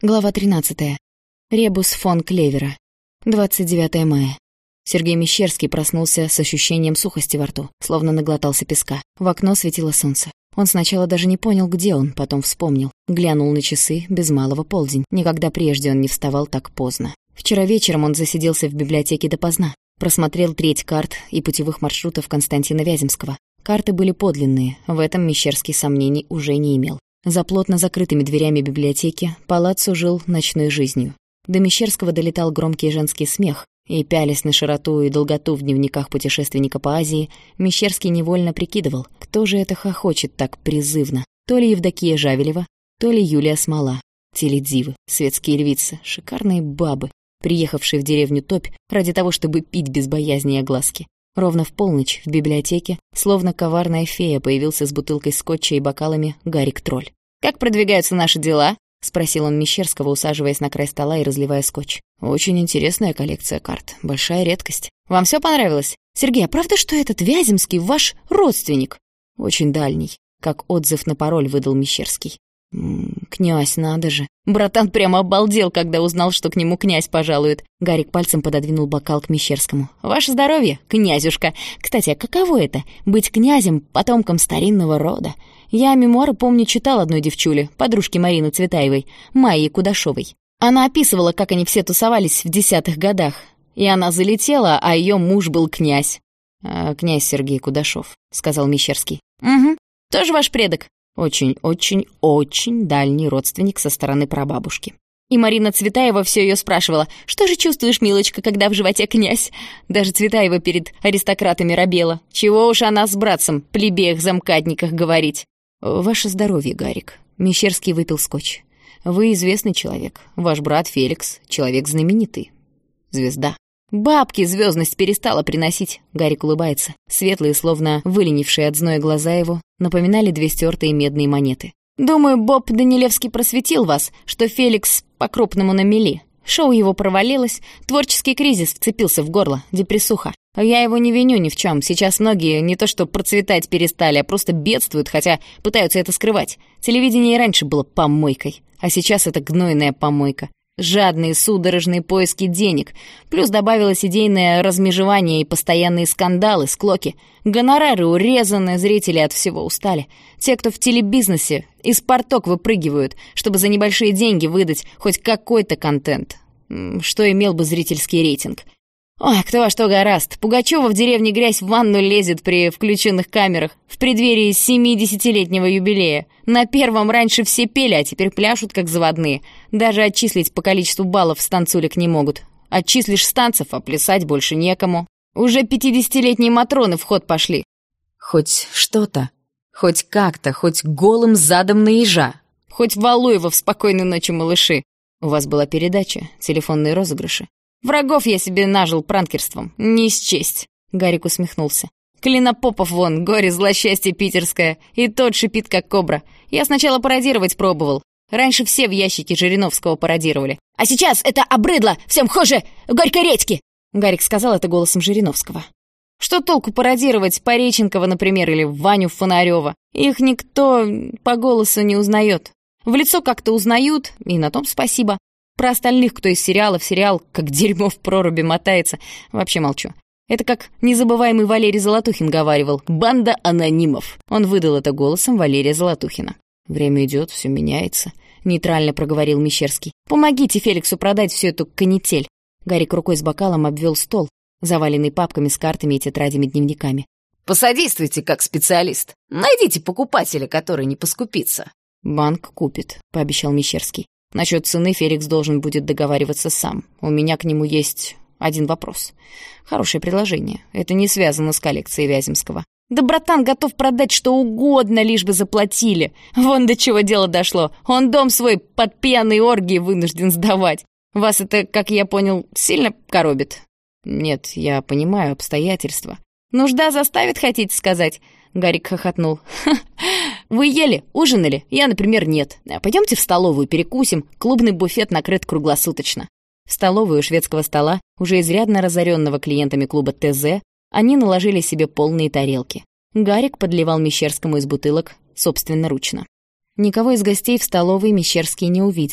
Глава 13. Ребус фон Клевера. 29 мая. Сергей Мещерский проснулся с ощущением сухости во рту, словно наглотался песка. В окно светило солнце. Он сначала даже не понял, где он, потом вспомнил. Глянул на часы, без малого полдень. Никогда прежде он не вставал так поздно. Вчера вечером он засиделся в библиотеке допоздна. Просмотрел треть карт и путевых маршрутов Константина Вяземского. Карты были подлинные, в этом Мещерский сомнений уже не имел. За плотно закрытыми дверями библиотеки палаццо жил ночной жизнью. До Мещерского долетал громкий женский смех, и, пялясь на широту и долготу в дневниках путешественника по Азии, Мещерский невольно прикидывал, кто же это хохочет так призывно. То ли Евдокия Жавелева, то ли Юлия Смола. Теледивы, светские львицы, шикарные бабы, приехавшие в деревню Топь ради того, чтобы пить без боязни и огласки. Ровно в полночь в библиотеке, словно коварная фея, появился с бутылкой скотча и бокалами Гарик-тролль. «Как продвигаются наши дела?» — спросил он Мещерского, усаживаясь на край стола и разливая скотч. «Очень интересная коллекция карт. Большая редкость. Вам все понравилось? Сергей, а правда, что этот Вяземский ваш родственник?» «Очень дальний», — как отзыв на пароль выдал Мещерский. «Князь, надо же!» Братан прямо обалдел, когда узнал, что к нему князь пожалует. Гарик пальцем пододвинул бокал к Мещерскому. «Ваше здоровье, князюшка! Кстати, а каково это — быть князем, потомком старинного рода? Я мемуары, помню, читал одной девчуле, подружке Марины Цветаевой, Майи Кудашовой. Она описывала, как они все тусовались в 10-х годах. И она залетела, а ее муж был князь». «Князь Сергей Кудашов», — сказал Мещерский. «Угу. Тоже ваш предок?» Очень дальний родственник со стороны прабабушки. И Марина Цветаева все ее спрашивала: «Что же чувствуешь, милочка, когда в животе князь?» Даже Цветаева перед аристократами робела. Чего уж она с братцем, плебеях-замкадниках говорить. «Ваше здоровье, Гарик». Мещерский выпил скотч. «Вы известный человек. Ваш брат Феликс — человек знаменитый. Звезда». «Бабки звездность перестала приносить», — Гарик улыбается. Светлые, словно выленившие от зноя глаза его, напоминали 2 стертые медные монеты. «Думаю, Боб Данилевский просветил вас, что Феликс по-крупному на мели. Шоу его провалилось, творческий кризис вцепился в горло, депрессуха. Я его не виню ни в чем. Сейчас многие не то что процветать перестали, а просто бедствуют, хотя пытаются это скрывать. Телевидение и раньше было помойкой, а сейчас это гнойная помойка. Жадные, судорожные поиски денег. Плюс добавилось идейное размежевание и постоянные скандалы, склоки. Гонорары урезаны, зрители от всего устали. Те, кто в телебизнесе, из порток выпрыгивают, чтобы за небольшие деньги выдать хоть какой-то контент, что имел бы зрительский рейтинг. Ой, кто во что гораст. Пугачёва в деревне грязь в ванну лезет при включенных камерах в преддверии 70-летнего юбилея. На первом раньше все пели, а теперь пляшут как заводные. Даже отчислить по количеству баллов станцулек не могут. Отчислишь станцев, а плясать больше некому. Уже 50-летние матроны в ход пошли. Хоть что-то, хоть как-то, хоть голым задом на ежа. Хоть Валуева в «Спокойной ночи, малыши». У вас была передача, телефонные розыгрыши. Врагов я себе нажил пранкерством, не счесть. Гарик усмехнулся. Клинопопов вон, горе, злосчастье питерское, и тот шипит, как кобра. Я сначала пародировать пробовал. Раньше все в ящике Жириновского пародировали. А сейчас это обрыдло, всем хуже горькой редьки. Гарик сказал это голосом Жириновского. Что толку пародировать Пореченкова, например, или Ваню Фонарёва? Их никто по голосу не узнает. В лицо как-то узнают, и на том спасибо. Про остальных, кто из сериала в сериал, как дерьмо в проруби мотается, вообще молчу. Это как незабываемый Валерий Золотухин говаривал: «Банда анонимов». Он выдал это голосом Валерия Золотухина. «Время идет, все меняется», — нейтрально проговорил Мещерский. «Помогите Феликсу продать всю эту канитель». Гарик рукой с бокалом обвел стол, заваленный папками с картами и тетрадями-дневниками. «Посодействуйте как специалист. Найдите покупателя, который не поскупится». «Банк купит», — пообещал Мещерский. «Насчет цены Феликс должен будет договариваться сам. У меня к нему есть один вопрос. Хорошее предложение. Это не связано с коллекцией Вяземского». «Да братан готов продать что угодно, лишь бы заплатили. Вон до чего дело дошло. Он дом свой под пьяные оргии вынужден сдавать. Вас это, как я понял, сильно коробит?» «Нет, я понимаю обстоятельства». «Нужда заставит, хотите сказать?» Гарик хохотнул. «Ха, вы ели, ужинали? Я, например, нет. Пойдемте в столовую, перекусим. Клубный буфет накрыт круглосуточно». В столовую у шведского стола, уже изрядно разоренного клиентами клуба ТЗ, они наложили себе полные тарелки. Гарик подливал Мещерскому из бутылок собственноручно. Никого из гостей в столовой Мещерский не увидел.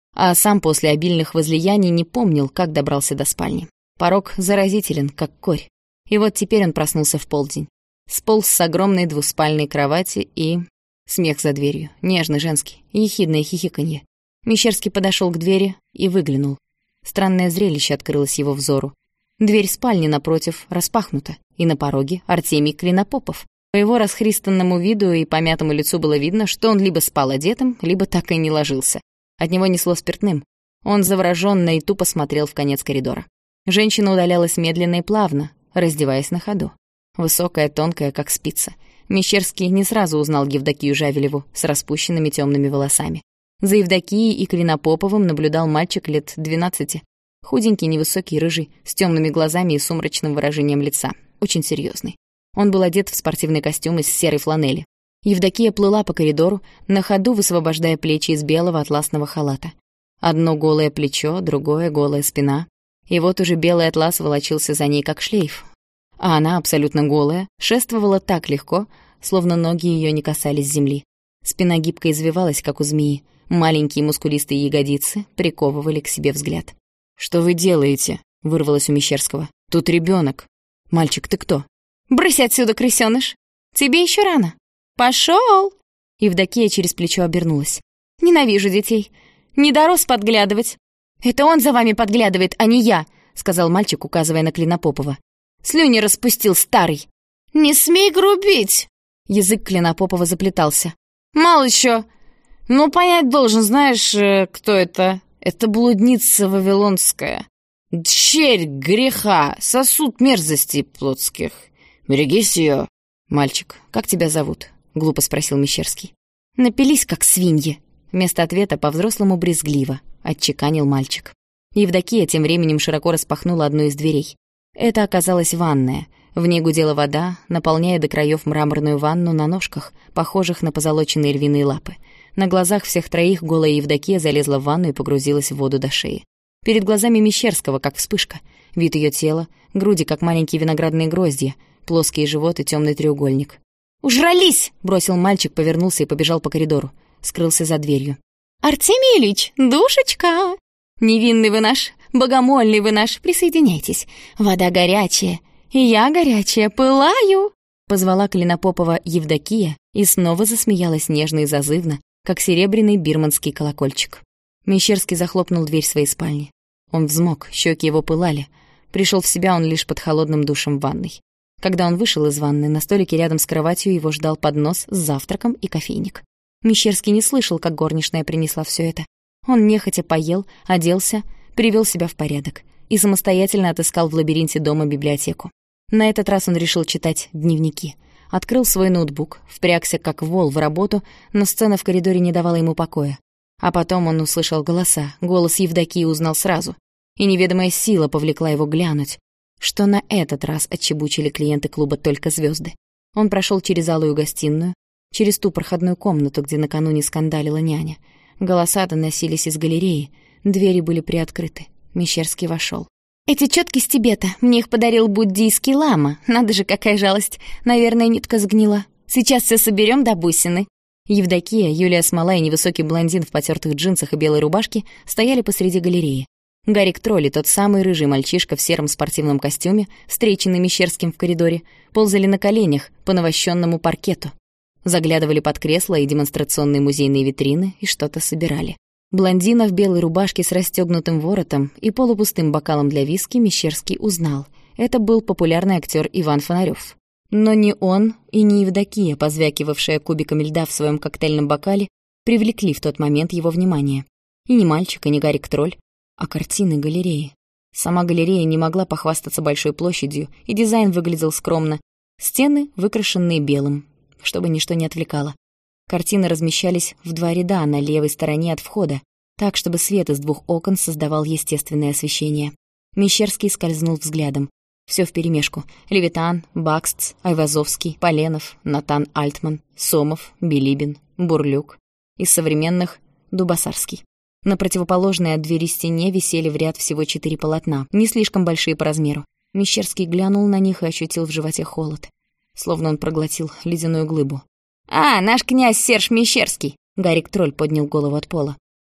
а сам после обильных возлияний не помнил, как добрался до спальни. Порог заразителен, как корь. И вот теперь он проснулся в полдень. Сполз с огромной двуспальной кровати и... Смех за дверью, нежный, женский, ехидное хихиканье. Мещерский подошел к двери и выглянул. Странное зрелище открылось его взору. Дверь спальни напротив распахнута, и на пороге Артемий Клинопопов. По его расхристанному виду и помятому лицу было видно, что он либо спал одетым, либо так и не ложился. От него несло спиртным. Он заворожённо и тупо смотрел в конец коридора. Женщина удалялась медленно и плавно, раздеваясь на ходу. Высокая, тонкая, как спица. Мещерский не сразу узнал Евдокию Жавелеву с распущенными темными волосами. За Евдокией и Клинопоповым наблюдал мальчик лет 12. Худенький, невысокий, рыжий, с темными глазами и сумрачным выражением лица. Очень серьезный. Он был одет в спортивный костюм из серой фланели. Евдокия плыла по коридору, на ходу высвобождая плечи из белого атласного халата. Одно голое плечо, другое голая спина. И вот уже белый атлас волочился за ней, как шлейф. А она, абсолютно голая, шествовала так легко, словно ноги ее не касались земли. Спина гибко извивалась, как у змеи. Маленькие мускулистые ягодицы приковывали к себе взгляд. «Что вы делаете?» — вырвалось у Мещерского. «Тут ребенок. Мальчик, ты кто?» «Брысь отсюда, крысёныш! Тебе еще рано! Пошел!» Евдокия через плечо обернулась. «Ненавижу детей. Не дорос подглядывать. Это он за вами подглядывает, а не я», — сказал мальчик, указывая на Клинопопова. «Слюни распустил старый». «Не смей грубить!» Язык Клинопопова заплетался. «Мало еще. Ну, понять должен, знаешь, кто это? Это блудница вавилонская. Дщерь греха, сосуд мерзостей плотских. Берегись ее». «Мальчик, как тебя зовут?» — глупо спросил Мещерский. «Напились, как свиньи». Вместо ответа по-взрослому брезгливо отчеканил мальчик. Евдокия тем временем широко распахнула одну из дверей. Это оказалась ванная. В ней гудела вода, наполняя до краев мраморную ванну на ножках, похожих на позолоченные львиные лапы. На глазах всех троих голая Евдокия залезла в ванну и погрузилась в воду до шеи. Перед глазами Мещерского, как вспышка. Вид ее тела, груди, как маленькие виноградные гроздья, плоский живот и темный треугольник. «Ужрались!» — бросил мальчик, повернулся и побежал по коридору. Скрылся за дверью. «Артемий Ильич, душечка! Невинный вы наш, богомольный вы наш, присоединяйтесь. Вода горячая, и я горячая, пылаю!» Позвала Клинопопова Евдокия и снова засмеялась нежно и зазывно, как серебряный бирманский колокольчик. Мещерский захлопнул дверь своей спальни. Он взмок, щеки его пылали. Пришел в себя он лишь под холодным душем в ванной. Когда он вышел из ванны, на столике рядом с кроватью его ждал поднос с завтраком и кофейник. Мещерский не слышал, как горничная принесла все это. Он нехотя поел, оделся, привел себя в порядок и самостоятельно отыскал в лабиринте дома библиотеку. На этот раз он решил читать дневники. Открыл свой ноутбук, впрягся как вол в работу, но сцена в коридоре не давала ему покоя. А потом он услышал голоса, голос Евдокии узнал сразу, и неведомая сила повлекла его глянуть, что на этот раз отчебучили клиенты клуба только звезды. Он прошел через алую гостиную, через ту проходную комнату, где накануне скандалила няня. Голоса доносились из галереи, двери были приоткрыты. Мещерский вошел. «Эти чётки с Тибета. Мне их подарил буддийский лама. Надо же, какая жалость. Наверное, нитка сгнила. Сейчас все соберем до бусины». Евдокия, Юлия Смола и невысокий блондин в потертых джинсах и белой рубашке стояли посреди галереи. Гарик Тролли, тот самый рыжий мальчишка в сером спортивном костюме, встреченный Мещерским в коридоре, ползали на коленях по навощенному паркету. Заглядывали под кресла и демонстрационные музейные витрины и что-то собирали. Блондина в белой рубашке с расстёгнутым воротом и полупустым бокалом для виски Мещерский узнал. Это был популярный актер Иван Фонарёв. Но ни он и ни Евдокия, позвякивавшая кубиками льда в своем коктейльном бокале, привлекли в тот момент его внимание. И ни мальчик, и ни Гарик Тролль, а картины галереи. Сама галерея не могла похвастаться большой площадью, и дизайн выглядел скромно. Стены, выкрашенные белым, чтобы ничто не отвлекало. Картины размещались в 2 ряда на левой стороне от входа, так, чтобы свет из 2 окон создавал естественное освещение. Мещерский скользнул взглядом. Всё вперемешку. Левитан, Бакстс, Айвазовский, Поленов, Натан Альтман, Сомов, Билибин, Бурлюк. Из современных — Дубасарский. На противоположной от двери стене висели в ряд всего 4 полотна, не слишком большие по размеру. Мещерский глянул на них и ощутил в животе холод, словно он проглотил ледяную глыбу. «А, наш князь Серж Мещерский!» Гарик Тролль поднял голову от пола.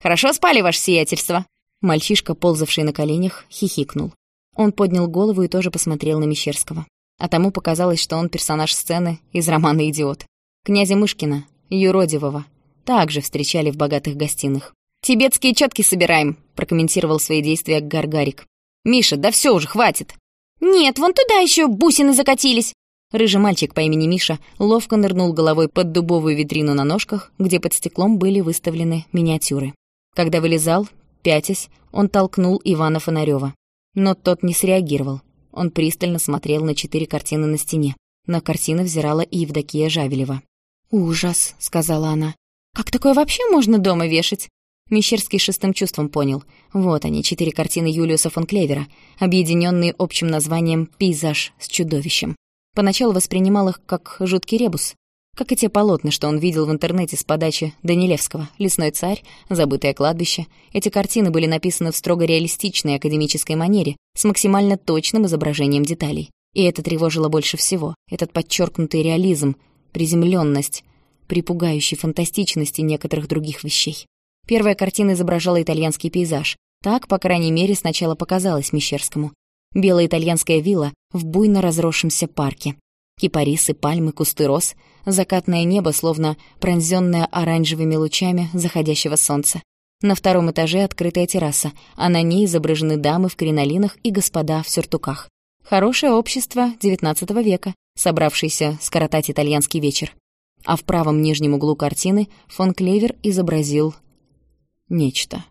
Хорошо спали, ваше сиятельство?» Мальчишка, ползавший на коленях, хихикнул. Он поднял голову и тоже посмотрел на Мещерского. А тому показалось, что он персонаж сцены из романа «Идиот». Князя Мышкина, юродивого, также встречали в богатых гостиных. «Тибетские чётки собираем», — прокомментировал свои действия Гаргарик. «Миша, да всё уже, хватит!» «Нет, вон туда ещё бусины закатились!» Рыжий мальчик по имени Миша ловко нырнул головой под дубовую витрину на ножках, где под стеклом были выставлены миниатюры. Когда вылезал, пятясь, он толкнул Ивана Фонарёва. Но тот не среагировал. Он пристально смотрел на 4 картины на стене. На картины взирала и Евдокия Жавелева. «Ужас», — сказала она. «Как такое вообще можно дома вешать?» Мещерский шестым чувством понял. Вот они, 4 картины Юлиуса фон Клевера, объединенные общим названием «Пейзаж с чудовищем». Поначалу воспринимал их как жуткий ребус, как и те полотна, что он видел в интернете с подачи Данилевского «Лесной царь», «Забытое кладбище». Эти картины были написаны в строго реалистичной академической манере, с максимально точным изображением деталей. И это тревожило больше всего. Этот подчеркнутый реализм, приземленность, при пугающей фантастичности некоторых других вещей. Первая картина изображала итальянский пейзаж. Так, по крайней мере, сначала показалось Мещерскому. Белая итальянская вилла в буйно разросшемся парке. Кипарисы, пальмы, кусты роз, закатное небо, словно пронзённое оранжевыми лучами заходящего солнца. На 2-м этаже открытая терраса, а на ней изображены дамы в кринолинах и господа в сюртуках. Хорошее общество XIX века, собравшееся скоротать итальянский вечер. А в правом нижнем углу картины фон Клевер изобразил нечто.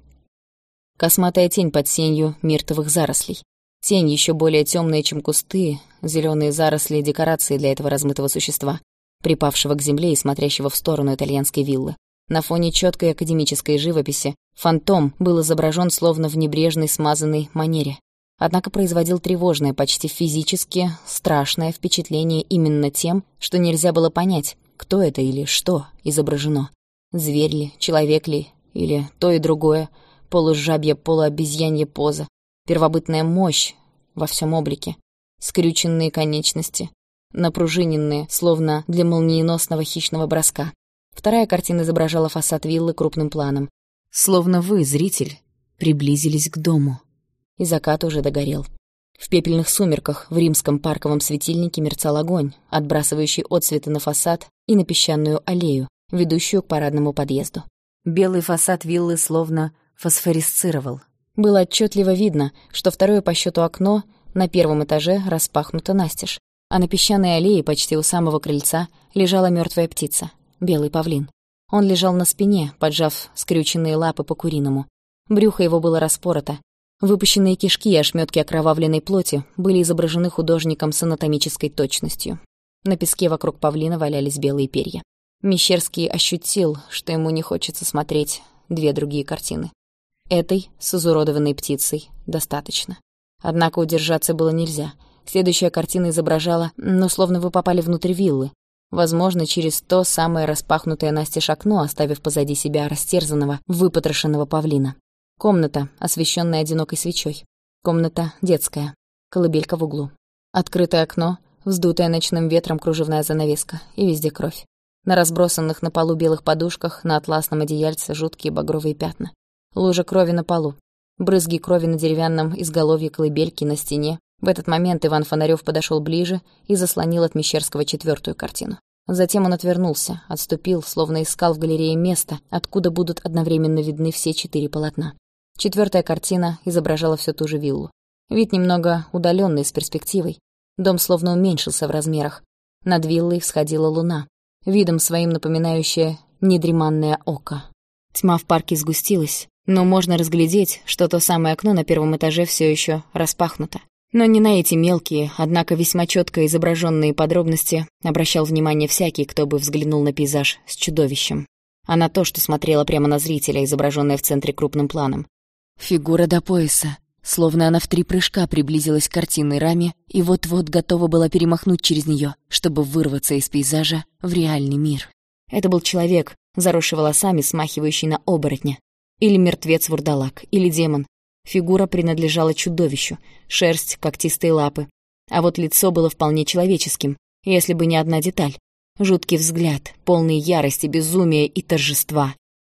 Косматая тень под сенью миртовых зарослей. Тень еще более темная, чем кусты, зеленые заросли — декорации для этого размытого существа, припавшего к земле и смотрящего в сторону итальянской виллы. На фоне четкой академической живописи фантом был изображен словно в небрежной смазанной манере. Однако производил тревожное, почти физически страшное впечатление именно тем, что нельзя было понять, кто это или что изображено. Зверь ли, человек ли, или то и другое, полужабья, полуобезьянья поза. Первобытная мощь во всем облике, скрюченные конечности, напружиненные, словно для молниеносного хищного броска. Вторая картина изображала фасад виллы крупным планом. Словно вы, зритель, приблизились к дому. И закат уже догорел. В пепельных сумерках в римском парковом светильнике мерцал огонь, отбрасывающий отсветы на фасад и на песчаную аллею, ведущую к парадному подъезду. Белый фасад виллы словно фосфорисцировал. Было отчетливо видно, что второе по счету окно на 1-м этаже распахнуто настежь, а на песчаной аллее почти у самого крыльца лежала мертвая птица — белый павлин. Он лежал на спине, поджав скрюченные лапы по-куриному. Брюхо его было распорото. Выпущенные кишки и ошметки окровавленной плоти были изображены художником с анатомической точностью. На песке вокруг павлина валялись белые перья. Мещерский ощутил, что ему не хочется смотреть 2 другие картины. Этой, с изуродованной птицей, достаточно. Однако удержаться было нельзя. Следующая картина изображала, словно вы попали внутрь виллы. Возможно, через то самое распахнутое настежь окно, оставив позади себя растерзанного, выпотрошенного павлина. Комната, освещенная одинокой свечой. Комната детская. Колыбелька в углу. Открытое окно, вздутая ночным ветром кружевная занавеска, и везде кровь. На разбросанных на полу белых подушках, на атласном одеяльце жуткие багровые пятна. Лужа крови на полу. Брызги крови на деревянном изголовье колыбельки на стене. В этот момент Иван Фонарёв подошел ближе и заслонил от Мещерского 4-ю картину. Затем он отвернулся, отступил, словно искал в галерее место, откуда будут одновременно видны все 4 полотна. 4-я картина изображала всю ту же виллу. Вид немного удалённый, с перспективой. Дом словно уменьшился в размерах. Над виллой всходила луна, видом своим напоминающая недреманное око. Тьма в парке сгустилась, но можно разглядеть, что то самое окно на 1-м этаже всё ещё распахнуто. Но не на эти мелкие, однако весьма чётко изображённые подробности обращал внимание всякий, кто бы взглянул на пейзаж с чудовищем, а на то, что смотрело прямо на зрителя, изображённое в центре крупным планом. Фигура до пояса, словно она в 3 прыжка приблизилась к картинной раме и вот-вот готова была перемахнуть через неё, чтобы вырваться из пейзажа в реальный мир. Это был человек, заросший волосами, смахивающий на оборотня. Или мертвец-вурдалак, или демон. Фигура принадлежала чудовищу, шерсть, когтистые лапы. А вот лицо было вполне человеческим, если бы не одна деталь. Жуткий взгляд, полный ярости, безумия и торжества.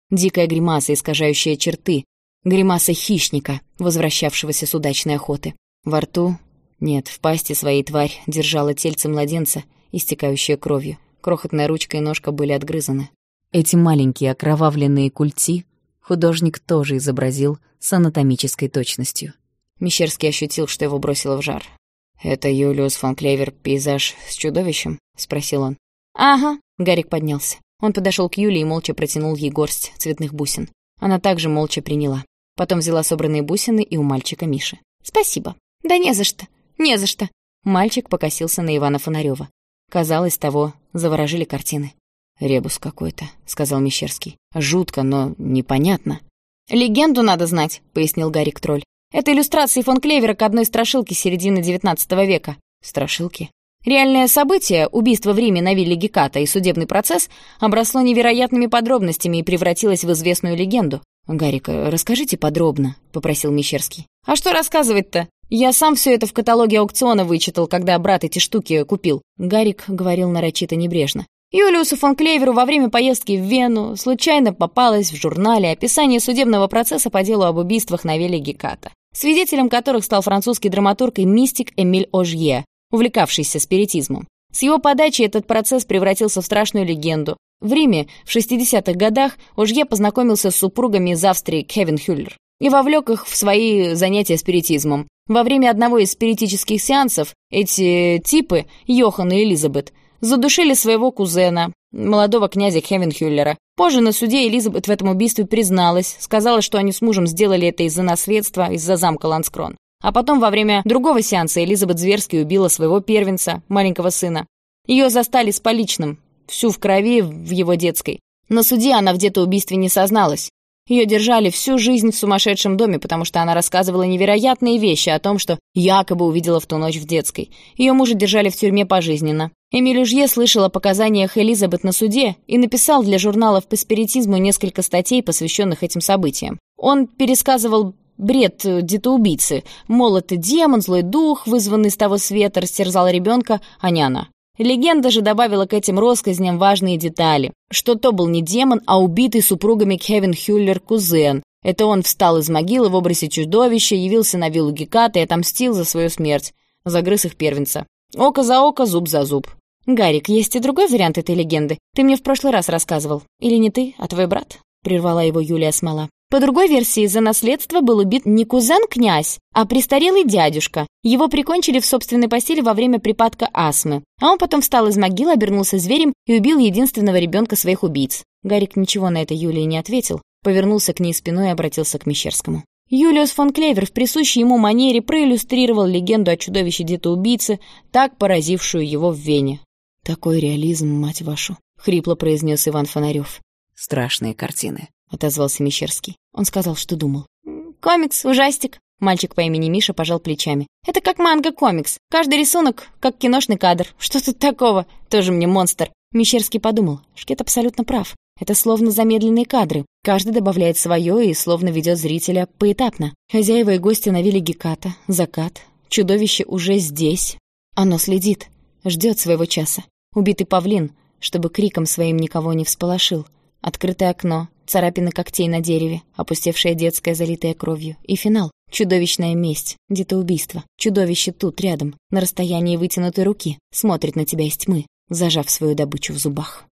Дикая гримаса, искажающая черты. Гримаса хищника, возвращавшегося с удачной охоты. Во рту... Нет, в пасти своей тварь держала тельце младенца, истекающее кровью. Крохотная ручка и ножка были отгрызаны. Эти маленькие окровавленные культи художник тоже изобразил с анатомической точностью. Мещерский ощутил, что его бросило в жар. «Это Юлиус фон Клевер, пейзаж с чудовищем?» — спросил он. «Ага». Гарик поднялся. Он подошел к Юле и молча протянул ей горсть цветных бусин. Она также молча приняла. Потом взяла собранные бусины и у мальчика Миши. «Спасибо». «Да не за что. Не за что». Мальчик покосился на Ивана Фонарёва. Казалось, того заворожили картины. «Ребус какой-то», — сказал Мещерский. «Жутко, но непонятно». «Легенду надо знать», — пояснил Гарик-тролль. «Это иллюстрации фон Клевера к одной страшилке середины XIX века». «Страшилки?» Реальное событие, убийство в Риме на вилле Геката и судебный процесс, обросло невероятными подробностями и превратилось в известную легенду. «Гарик, расскажите подробно», — попросил Мещерский. «А что рассказывать-то? Я сам все это в каталоге аукциона вычитал, когда брат эти штуки купил». Гарик говорил нарочито небрежно. Юлиусу фон Клеверу во время поездки в Вену случайно попалось в журнале описание судебного процесса по делу об убийствах на вилле Геката, свидетелем которых стал французский драматург и мистик Эмиль Ожье, увлекавшийся спиритизмом. С его подачи этот процесс превратился в страшную легенду. В Риме в 60-х годах Ожье познакомился с супругами из Австрии Хевенхюллер и вовлек их в свои занятия спиритизмом. Во время одного из спиритических сеансов эти типы, Йохан и Элизабет, задушили своего кузена, молодого князя Хевенхюллера. Позже на суде Элизабет в этом убийстве призналась, сказала, что они с мужем сделали это из-за наследства, из-за замка Ланскрон. А потом во время другого сеанса Элизабет зверски убила своего первенца, маленького сына. Ее застали с поличным, всю в крови в его детской. На суде она в детоубийстве не созналась. Ее держали всю жизнь в сумасшедшем доме, потому что она рассказывала невероятные вещи о том, что якобы увидела в ту ночь в детской. Ее мужа держали в тюрьме пожизненно. Эмиль Ожье слышал о показаниях Элизабет на суде и написал для журналов по спиритизму несколько статей, посвященных этим событиям. Он пересказывал бред детоубийцы. Мол, это демон, злой дух, вызванный с того света, растерзал ребенка, а не она. Легенда же добавила к этим россказням важные детали, что то был не демон, а убитый супругами Хевенхюллер кузен. Это он встал из могилы в образе чудовища, явился на виллу Геката и отомстил за свою смерть. Загрыз их первенца. Око за око, зуб за зуб. «Гарик, есть и другой вариант этой легенды. Ты мне в прошлый раз рассказывал. Или не ты, а твой брат?» — прервала его Юлия Смола. По другой версии, за наследство был убит не кузен-князь, а престарелый дядюшка. Его прикончили в собственной постели во время припадка астмы. А он потом встал из могилы, обернулся зверем и убил единственного ребенка своих убийц. Гарик ничего на это Юлии не ответил, повернулся к ней спиной и обратился к Мещерскому. Юлиус фон Клевер в присущей ему манере проиллюстрировал легенду о чудовище-детоубийце, так поразившую его в Вене. «Такой реализм, мать вашу!» — хрипло произнес Иван Фонарёв. «Страшные картины», — отозвался Мещерский. Он сказал, что думал. «Комикс, ужастик». Мальчик по имени Миша пожал плечами. «Это как манга-комикс. Каждый рисунок, как киношный кадр. Что тут такого? Тоже мне монстр». Мещерский подумал. Шкет абсолютно прав. Это словно замедленные кадры. Каждый добавляет свое и словно ведет зрителя поэтапно. Хозяева и гости на вилле Геката, закат. Чудовище уже здесь. Оно следит, ждет своего часа. Убитый павлин, чтобы криком своим никого не всполошил. Открытое окно, царапины когтей на дереве, опустевшая детская, залитая кровью. И финал. Чудовищная месть, детоубийство. Чудовище тут, рядом, на расстоянии вытянутой руки, смотрит на тебя из тьмы, зажав свою добычу в зубах.